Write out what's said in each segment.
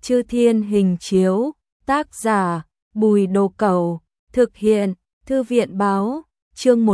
Chư Thiên Hình Chiếu, tác giả Bùi Đồ Cẩu, thực hiện Thư viện Báo, chương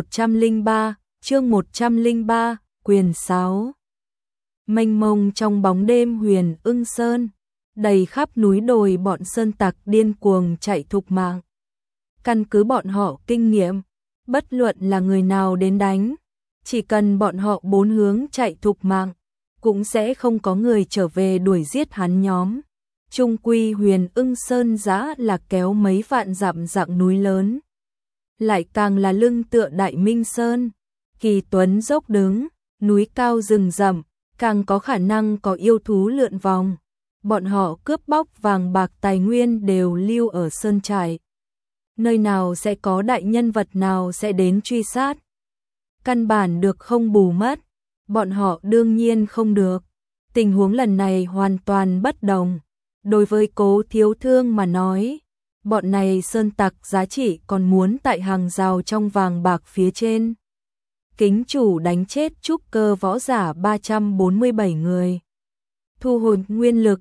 103, quyền 6. Mênh mông trong bóng đêm Huyền Ưng Sơn, đầy khắp núi đồi bọn sơn tặc điên cuồng chạy thục mạng. Căn cứ bọn họ kinh nghiệm, bất luận là người nào đến đánh, chỉ cần bọn họ bốn hướng chạy thục mạng, cũng sẽ không có người trở về đuổi giết hắn nhóm. Trung quy Huyền Ưng Sơn giã là kéo mấy vạn dặm dạng núi lớn, lại càng là lưng tựa Đại Minh Sơn, kỳ tuấn dốc đứng, núi cao rừng rậm, càng có khả năng có yêu thú lượn vòng. Bọn họ cướp bóc vàng bạc tài nguyên đều lưu ở sơn trại. Nơi nào sẽ có đại nhân vật nào sẽ đến truy sát? Căn bản được không bù mất, bọn họ đương nhiên không được. Tình huống lần này hoàn toàn bất đồng. Đối với Cố Thiếu Thương mà nói, bọn này sơn tặc giá trị còn muốn tại hàng rào trong vàng bạc phía trên. Kính chủ đánh chết trúc cơ võ giả 347 người. Thu hồi nguyên lực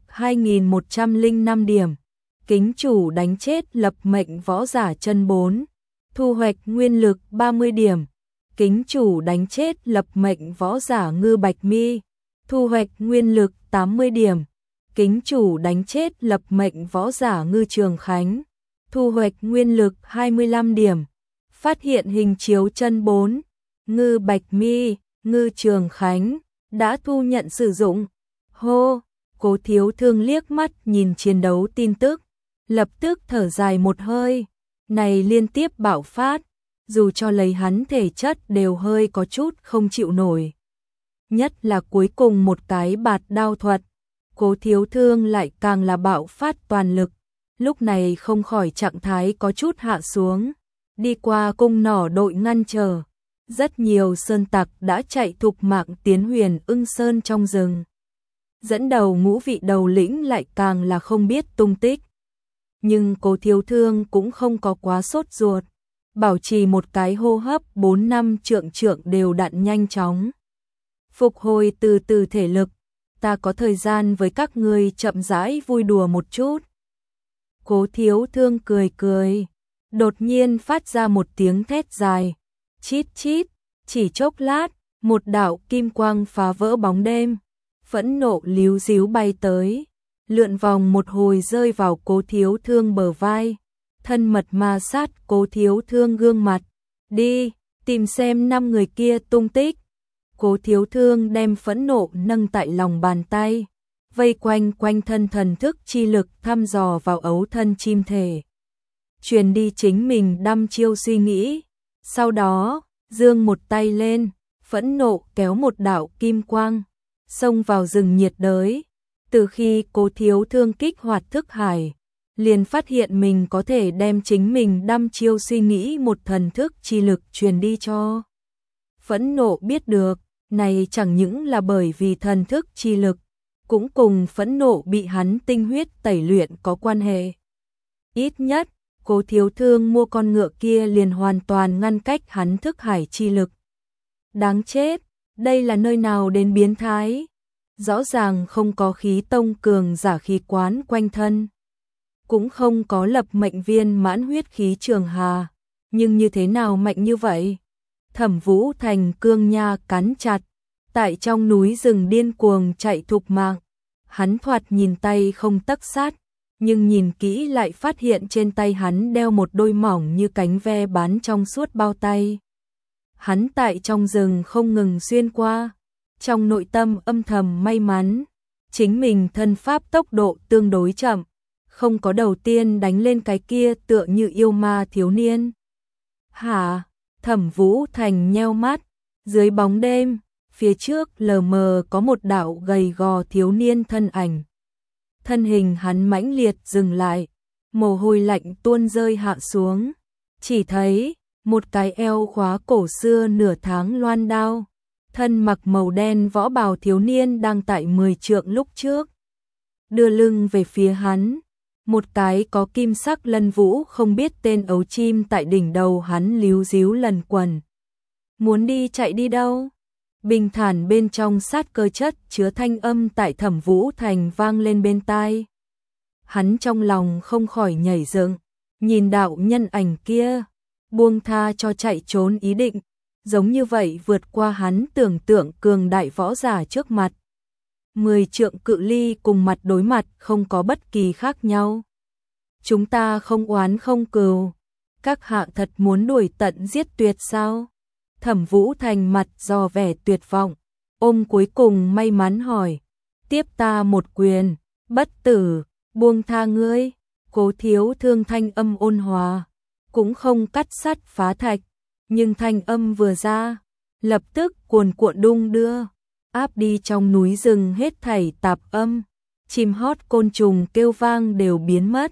2105 điểm. Kính chủ đánh chết lập mệnh võ giả chân 4. Thu hoạch nguyên lực 30 điểm. Kính chủ đánh chết lập mệnh võ giả Ngư Bạch Mi. Thu hoạch nguyên lực 80 điểm. Kính chủ đánh chết lập mệnh võ giả Ngư Trường Khánh. Thu hoạch nguyên lực 25 điểm. Phát hiện hình chiếu chân 4. Ngư Bạch Mi, Ngư Trường Khánh đã thu nhận sử dụng. Hô, Cố Thiếu Thương liếc mắt nhìn chiến đấu tin tức, lập tức thở dài một hơi. Này liên tiếp bạo phát, dù cho lấy hắn thể chất đều hơi có chút không chịu nổi. Nhất là cuối cùng một cái bạt đao thuật, Cố Thiếu Thương lại càng là bạo phát toàn lực. Lúc này không khỏi trạng thái có chút hạ xuống, đi qua cung nỏ đội ngăn trở. Rất nhiều sơn tặc đã chạy thục mạng tiến Huyền Ưng Sơn trong rừng. Dẫn đầu ngũ vị đầu lĩnh lại càng là không biết tung tích. Nhưng Cố Thiếu Thương cũng không có quá sốt ruột, bảo trì một cái hô hấp 4 năm trượng đều đặn nhanh chóng. Phục hồi từ từ thể lực, ta có thời gian với các ngươi chậm rãi vui đùa một chút. Cố Thiếu Thương cười cười, đột nhiên phát ra một tiếng thét dài. Chít chít, chỉ chốc lát, một đạo kim quang phá vỡ bóng đêm, phẫn nộ líu díu bay tới, lượn vòng một hồi rơi vào Cố Thiếu Thương bờ vai, thân mật ma sát Cố Thiếu Thương gương mặt. Đi, tìm xem 5 người kia tung tích. Cố Thiếu Thương đem phẫn nộ nâng tại lòng bàn tay, vây quanh thân thần thức chi lực thăm dò vào ấu thân chim thể. Truyền đi chính mình đăm chiêu suy nghĩ. Sau đó, giương một tay lên, phẫn nộ kéo một đạo kim quang, xông vào rừng nhiệt đới. Từ khi Cố Thiếu Thương kích hoạt thức hải, liền phát hiện mình có thể đem chính mình đăm chiêu suy nghĩ một thần thức chi lực truyền đi cho. Phẫn nộ biết được, này chẳng những là bởi vì thần thức chi lực, cũng cùng phẫn nộ bị hắn tinh huyết tẩy luyện có quan hệ. Ít nhất, Cố Thiếu Thương mua con ngựa kia liền hoàn toàn ngăn cách hắn thức hải chi lực. Đáng chết, đây là nơi nào đến biến thái? Rõ ràng không có khí tông cường giả khí quán quanh thân, cũng không có lập mệnh viên mãn huyết khí trường hà, nhưng như thế nào mạnh như vậy? Thẩm Vũ Thành cương nha cắn chặt, tại trong núi rừng điên cuồng chạy thục mạng. Hắn thoạt nhìn tay không tấc sắt, nhưng nhìn kỹ lại phát hiện trên tay hắn đeo một đôi mỏng như cánh ve bán trong suốt bao tay. Hắn tại trong rừng không ngừng xuyên qua, trong nội tâm âm thầm may mắn, chính mình thân pháp tốc độ tương đối chậm, không có đầu tiên đánh lên cái kia tựa như yêu ma thiếu niên. Hả? Thẩm Vũ Thành nheo mắt, dưới bóng đêm, phía trước lờ mờ có một đạo gầy gò thiếu niên thân ảnh. Thân hình hắn mãnh liệt dừng lại, mồ hôi lạnh tuôn rơi hạ xuống, chỉ thấy một cái eo khóa cổ xưa nửa tháng loan đao, thân mặc màu đen võ bào thiếu niên đang tại 10 trượng lúc trước, đưa lưng về phía hắn, một cái có kim sắc lân vũ không biết tên ấu chim tại đỉnh đầu hắn líu díu lần quần. Muốn đi chạy đi đâu? Bình thản bên trong sát cơ chất chứa thanh âm tại Thẩm Vũ Thành vang lên bên tai. Hắn trong lòng không khỏi nhảy dựng, nhìn đạo nhân ảnh kia, buông tha cho chạy trốn ý định, giống như vậy vượt qua hắn tưởng tượng cường đại võ giả trước mặt. 10 trượng cự ly cùng mặt đối mặt không có bất kỳ khác nhau. Chúng ta không oán không cừu, các hạ thật muốn đuổi tận giết tuyệt sao? Thẩm Vũ Thành mặt dò vẻ tuyệt vọng, ôm cuối cùng may mắn hỏi, tiếp ta một quyền, bất tử, buông tha ngươi. Cố Thiếu Thương thanh âm ôn hòa, cũng không cắt sắt phá thạch, nhưng thanh âm vừa ra, lập tức cuồn cuộn đung đưa, áp đi trong núi rừng hết thảy tạp âm, chim hót côn trùng kêu vang đều biến mất.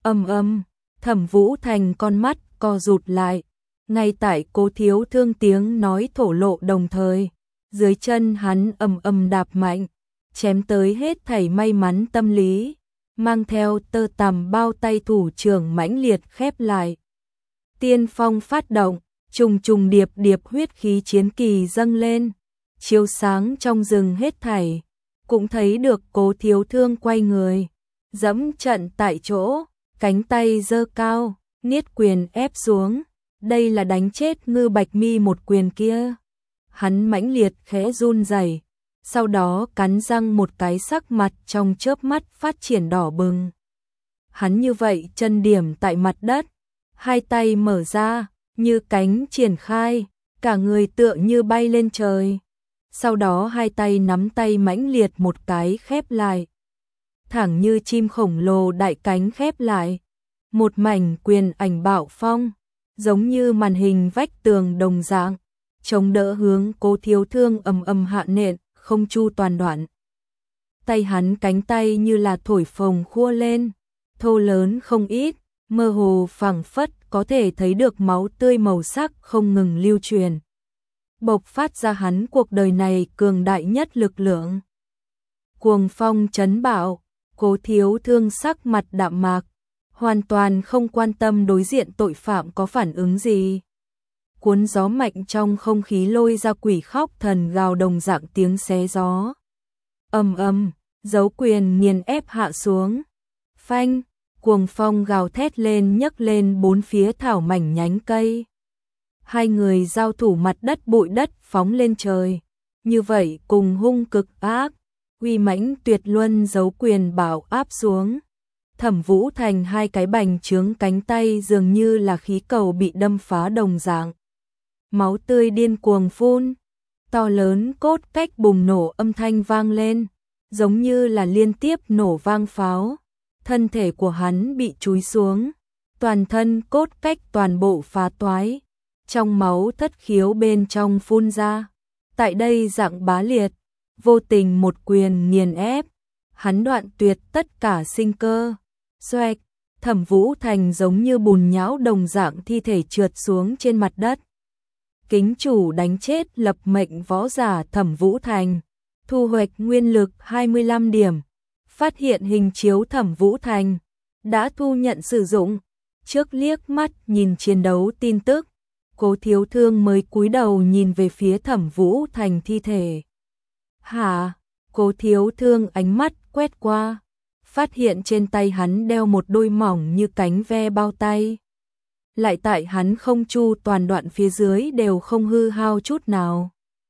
Thẩm Vũ Thành con mắt co rụt lại, ngay tại Cố Thiếu Thương tiếng nói thổ lộ đồng thời, dưới chân hắn đạp mạnh, chém tới hết thảy may mắn tâm lý, mang theo tơ tằm bao tay thủ trưởng mãnh liệt khép lại. Tiên phong phát động, trùng trùng điệp điệp huyết khí chiến kỳ dâng lên, chiếu sáng trong rừng hết thảy, cũng thấy được Cố Thiếu Thương quay người, dẫm trận tại chỗ, cánh tay giơ cao, niết quyền ép xuống, đây là đánh chết Ngư Bạch Mi một quyền kia. Hắn mãnh liệt khẽ run rẩy, sau đó cắn răng một cái, sắc mặt trong chớp mắt phát triển đỏ bừng. Hắn như vậy chân điểm tại mặt đất, hai tay mở ra, như cánh triển khai, cả người tựa như bay lên trời. Sau đó hai tay nắm tay mãnh liệt một cái khép lại, thẳng như chim khổng lồ đại cánh khép lại. Một mảnh quyền ảnh bạo phong, giống như màn hình vách tường đồng dạng, chống đỡ hướng Cố Thiếu Thương hạ nện, không chu toàn đoạn. Tay hắn cánh tay như là thổi phồng khua lên, thô lớn không ít, mơ hồ phảng phất có thể thấy được máu tươi màu sắc không ngừng lưu truyền, bộc phát ra hắn cuộc đời này cường đại nhất lực lượng. Cuồng phong chấn bạo, Cố Thiếu Thương sắc mặt đạm mạc, hoàn toàn không quan tâm đối diện tội phạm có phản ứng gì. Cuốn gió mạnh trong không khí lôi ra quỷ khóc thần gào đồng dạng tiếng xé gió. Dấu quyền nghiền ép hạ xuống. Phanh, cuồng phong gào thét lên nhấc lên bốn phía thảo mảnh nhánh cây. Hai người giao thủ, mặt đất bụi đất phóng lên trời. Như vậy cùng hung cực ác, uy mãnh tuyệt luân dấu quyền bảo áp xuống. Thẩm Vũ Thành hai cái bành trướng cánh tay dường như là khí cầu bị đâm phá đồng dạng. Máu tươi điên cuồng phun, to lớn cốt cách bùng nổ âm thanh vang lên, giống như là liên tiếp nổ vang pháo. Thân thể của hắn bị chúi xuống, toàn thân cốt cách toàn bộ phá toái, trong máu thất khiếu bên trong phun ra. Tại đây dạng bá liệt, vô tình một quyền nghiền ép, hắn đoạn tuyệt tất cả sinh cơ. Xoẹt, Thẩm Vũ Thành giống như bùn nhão đồng dạng thi thể trượt xuống trên mặt đất. Kính chủ đánh chết lập mệnh võ giả Thẩm Vũ Thành, thu hoạch nguyên lực 25 điểm. Phát hiện hình chiếu Thẩm Vũ Thành đã thu nhận sử dụng. Trước liếc mắt nhìn chiến đấu tin tức, Cố Thiếu Thương mới cúi đầu nhìn về phía Thẩm Vũ Thành thi thể. Hả? Cố Thiếu Thương ánh mắt quét qua, phát hiện trên tay hắn đeo một đôi mỏng như cánh ve bao tay. Lại tại hắn không chu toàn đoạn phía dưới đều không hư hao chút nào.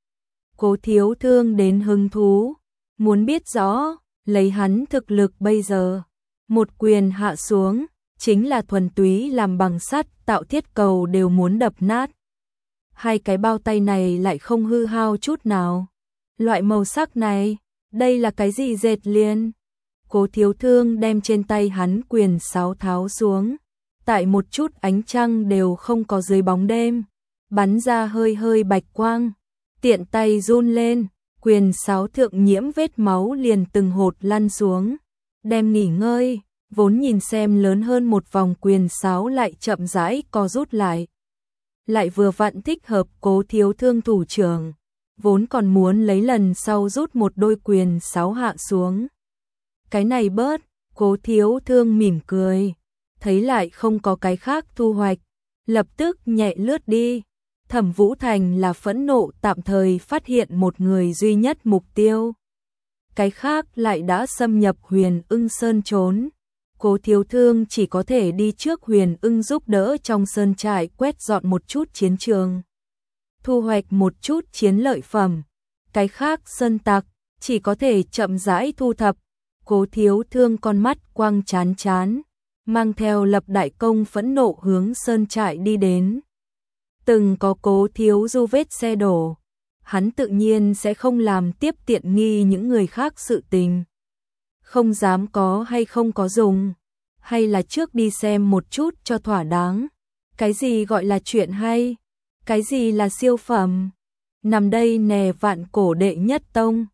Cố Thiếu Thương đến hứng thú, muốn biết rõ, lấy hắn thực lực bây giờ, một quyền hạ xuống, chính là thuần túy làm bằng sắt, tạo thiết cầu đều muốn đập nát. Hai cái bao tay này lại không hư hao chút nào. Loại màu sắc này, đây là cái gì dệt liền? Cố Thiếu Thương đem trên tay hắn quyền sáo tháo xuống, tại một chút ánh trăng đều không có dưới bóng đêm, bắn ra hơi hơi bạch quang, tiện tay run lên, quyền sáo thượng nhiễm vết máu liền từng hột lăn xuống, đem nghỉ ngơi, vốn nhìn xem lớn hơn một vòng quyền sáo lại chậm rãi co rút lại. Lại vừa vặn thích hợp Cố Thiếu Thương thủ trưởng, vốn còn muốn lấy lần sau rút một đôi quyền sáo hạ xuống. Cái này bớt, Cố Thiếu Thương mỉm cười, thấy lại không có cái khác thu hoạch, lập tức nhẹ lướt đi. Thẩm Vũ Thành là phẫn nộ tạm thời phát hiện một người duy nhất mục tiêu. Cái khác lại đã xâm nhập Huyền Ưng Sơn trốn. Cố Thiếu Thương chỉ có thể đi trước Huyền Ưng giúp đỡ trong sơn trại quét dọn một chút chiến trường, thu hoạch một chút chiến lợi phẩm. Cái khác sơn tặc chỉ có thể chậm rãi thu thập. Cố Thiếu Thương con mắt quang chán chán, mang theo Lập Đại Công phẫn nộ hướng sơn trại đi đến. Từng có Cố thiếu du vết xe đổ, hắn tự nhiên sẽ không làm tiếp tiện nghi những người khác sự tình. Không dám có hay không có dùng, hay là trước đi xem một chút cho thỏa đáng. Cái gì gọi là chuyện hay, cái gì là siêu phẩm. Nằm đây nè Vạn Cổ đệ nhất tông.